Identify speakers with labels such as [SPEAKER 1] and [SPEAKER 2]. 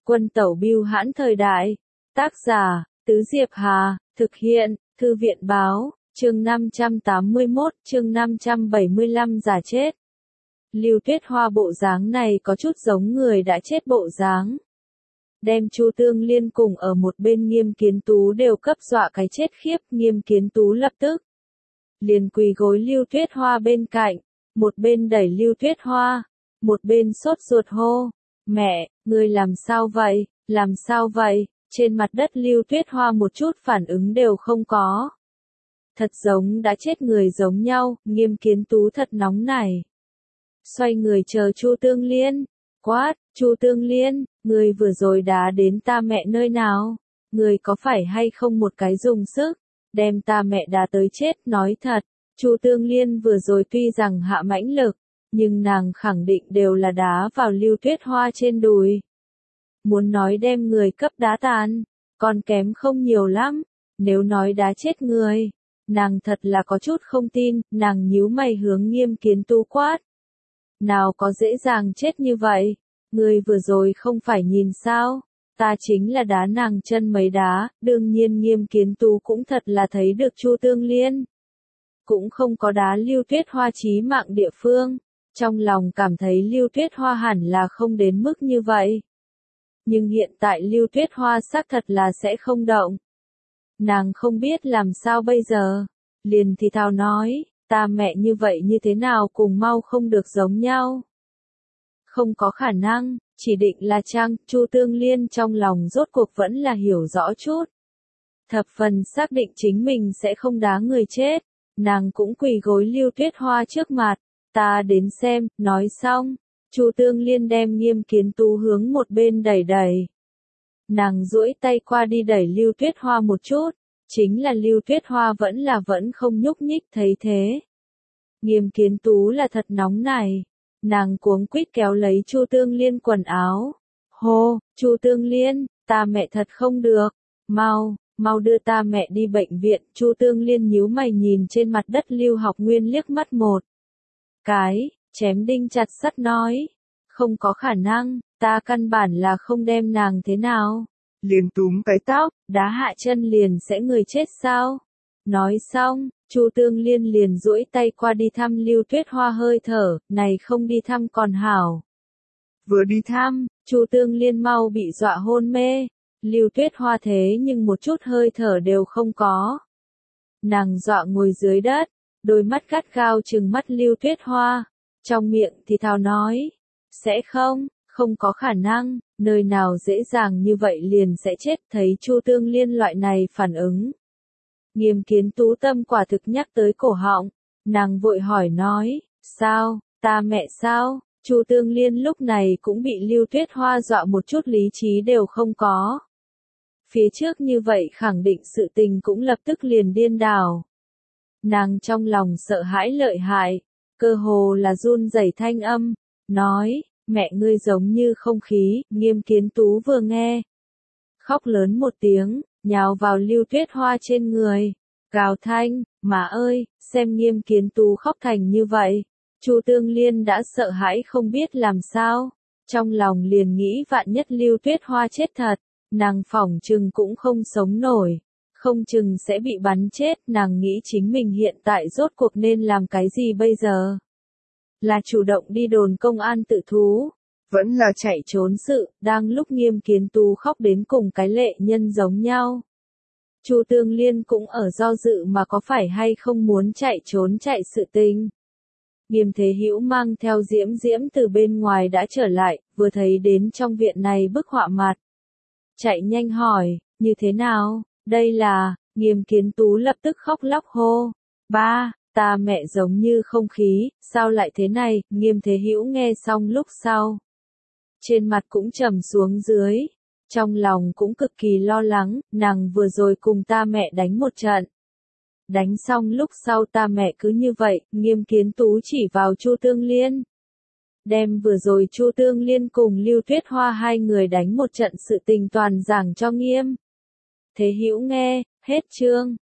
[SPEAKER 1] Quân tẩu bưu hãn thời đại. Tác giả, Tứ Diệp Hà, thực hiện, Thư viện báo, chương 581, chương 575 giả chết. Lưu Tuyết Hoa bộ dáng này có chút giống người đã chết bộ dáng. Đem Chu Tương Liên cùng ở một bên Nghiêm Kiến Tú đều cấp dọa cái chết khiếp. Nghiêm Kiến Tú lập tức liền quỳ gối Lưu Tuyết Hoa bên cạnh, một bên đẩy Lưu Tuyết Hoa, một bên sốt ruột hô, mẹ, ngươi làm sao vậy, làm sao vậy? Trên mặt đất Lưu Tuyết Hoa một chút phản ứng đều không có. Thật giống đã chết người giống nhau. Nghiêm Kiến Tú thật nóng nảy. Xoay người chờ Chu Tương Liên, quát, Chu Tương Liên, ngươi vừa rồi đá đến ta mẹ nơi nào? Ngươi có phải hay không một cái dùng sức, đem ta mẹ đá tới chết? Nói thật, Chu Tương Liên vừa rồi tuy rằng hạ mãnh lực, nhưng nàng khẳng định đều là đá vào Lưu Tuyết Hoa trên đùi. Muốn nói đem người cấp đá tàn, còn kém không nhiều lắm. Nếu nói đá chết người, nàng thật là có chút không tin. Nàng nhíu mày hướng Nghiêm Kiến Tú quát. Nào có dễ dàng chết như vậy, ngươi vừa rồi không phải nhìn sao, ta chính là đá nàng chân mấy đá. Đương nhiên Nghiêm Kiến Tú cũng thật là thấy được Chu Tương Liên cũng không có đá Lưu Tuyết Hoa chí mạng địa phương, trong lòng cảm thấy Lưu Tuyết Hoa hẳn là không đến mức như vậy. Nhưng hiện tại Lưu Tuyết Hoa xác thật là sẽ không động. Nàng không biết làm sao bây giờ, liền thì thào nói, ta mẹ như vậy như thế nào cùng mau không được giống nhau. Không có khả năng, chỉ định là Trang. Chu Tương Liên trong lòng rốt cuộc vẫn là hiểu rõ chút. Thập phần xác định chính mình sẽ không đá người chết. Nàng cũng quỳ gối Lưu Tuyết Hoa trước mặt, ta đến xem. Nói xong, Chu Tương Liên đem Nghiêm Kiến Tú hướng một bên đẩy đẩy. Nàng duỗi tay qua đi đẩy Lưu Tuyết Hoa một chút, chính là Lưu Tuyết Hoa vẫn không nhúc nhích. Thấy thế, Nghiêm Kiến Tú là thật nóng này, nàng cuống quýt kéo lấy Chu Tương Liên quần áo. Hô, Chu Tương Liên, ta mẹ thật không được, mau đưa ta mẹ đi bệnh viện. Chu Tương Liên nhíu mày nhìn trên mặt đất Lưu Học Nguyên liếc mắt một cái, chém đinh chặt sắt nói, không có khả năng, ta căn bản là không đem nàng thế nào. Liền túm cái tóc, đá hạ chân liền sẽ người chết sao? Nói xong, Chu Tương Liên liền duỗi tay qua đi thăm Lưu Tuyết Hoa hơi thở, này không đi thăm còn hảo. Vừa đi thăm, Chu Tương Liên mau bị dọa hôn mê. Lưu Tuyết Hoa thế nhưng một chút hơi thở đều không có. Nàng dọa ngồi dưới đất, đôi mắt gắt gao trừng mắt Lưu Tuyết Hoa, trong miệng thì thào nói, sẽ không có khả năng, nơi nào dễ dàng như vậy liền sẽ chết. Thấy Chu Tương Liên loại này phản ứng, Nghiêm Kiến Tú tâm quả thực nhắc tới cổ họng, nàng vội hỏi nói, sao, ta mẹ sao? Chu Tương Liên lúc này cũng bị Lưu Tuyết Hoa dọa một chút lý trí đều không có. Phía trước như vậy khẳng định sự tình cũng lập tức liền điên đảo. Nàng trong lòng sợ hãi lợi hại, cơ hồ là run rẩy thanh âm, nói, mẹ ngươi giống như không khí. Nghiêm Kiến Tú vừa nghe, khóc lớn một tiếng, nhào vào Lưu Tuyết Hoa trên người, gào thanh, má ơi, xem Nghiêm Kiến Tú khóc thành như vậy. Chu Tương Liên đã sợ hãi không biết làm sao, trong lòng liền nghĩ vạn nhất Lưu Tuyết Hoa chết thật, nàng phỏng chừng cũng không sống nổi, không chừng sẽ bị bắn chết. Nàng nghĩ chính mình hiện tại rốt cuộc nên làm cái gì bây giờ? Là chủ động đi đồn công an tự thú, vẫn là chạy trốn sự. Đang lúc Nghiêm Kiến Tú khóc đến cùng cái lệ nhân giống nhau, Chu Tương Liên cũng ở do dự mà có phải hay không muốn chạy trốn chạy sự tình. Nghiêm Thế Hữu mang theo Diễm Diễm từ bên ngoài đã trở lại, vừa thấy đến trong viện này bức họa mặt, chạy nhanh hỏi, như thế nào, đây là. Nghiêm Kiến Tú lập tức khóc lóc hô, ba, ta mẹ giống như không khí, sao lại thế này? Nghiêm Thế Hữu nghe xong lúc sau, trên mặt cũng trầm xuống dưới, trong lòng cũng cực kỳ lo lắng. Nàng vừa rồi cùng ta mẹ đánh một trận, đánh xong lúc sau ta mẹ cứ như vậy. Nghiêm Kiến Tú chỉ vào Chu Tương Liên, đem vừa rồi Chu Tương Liên cùng Lưu Tuyết Hoa hai người đánh một trận sự tình toàn giảng cho Nghiêm Thế Hữu nghe. Hết chương.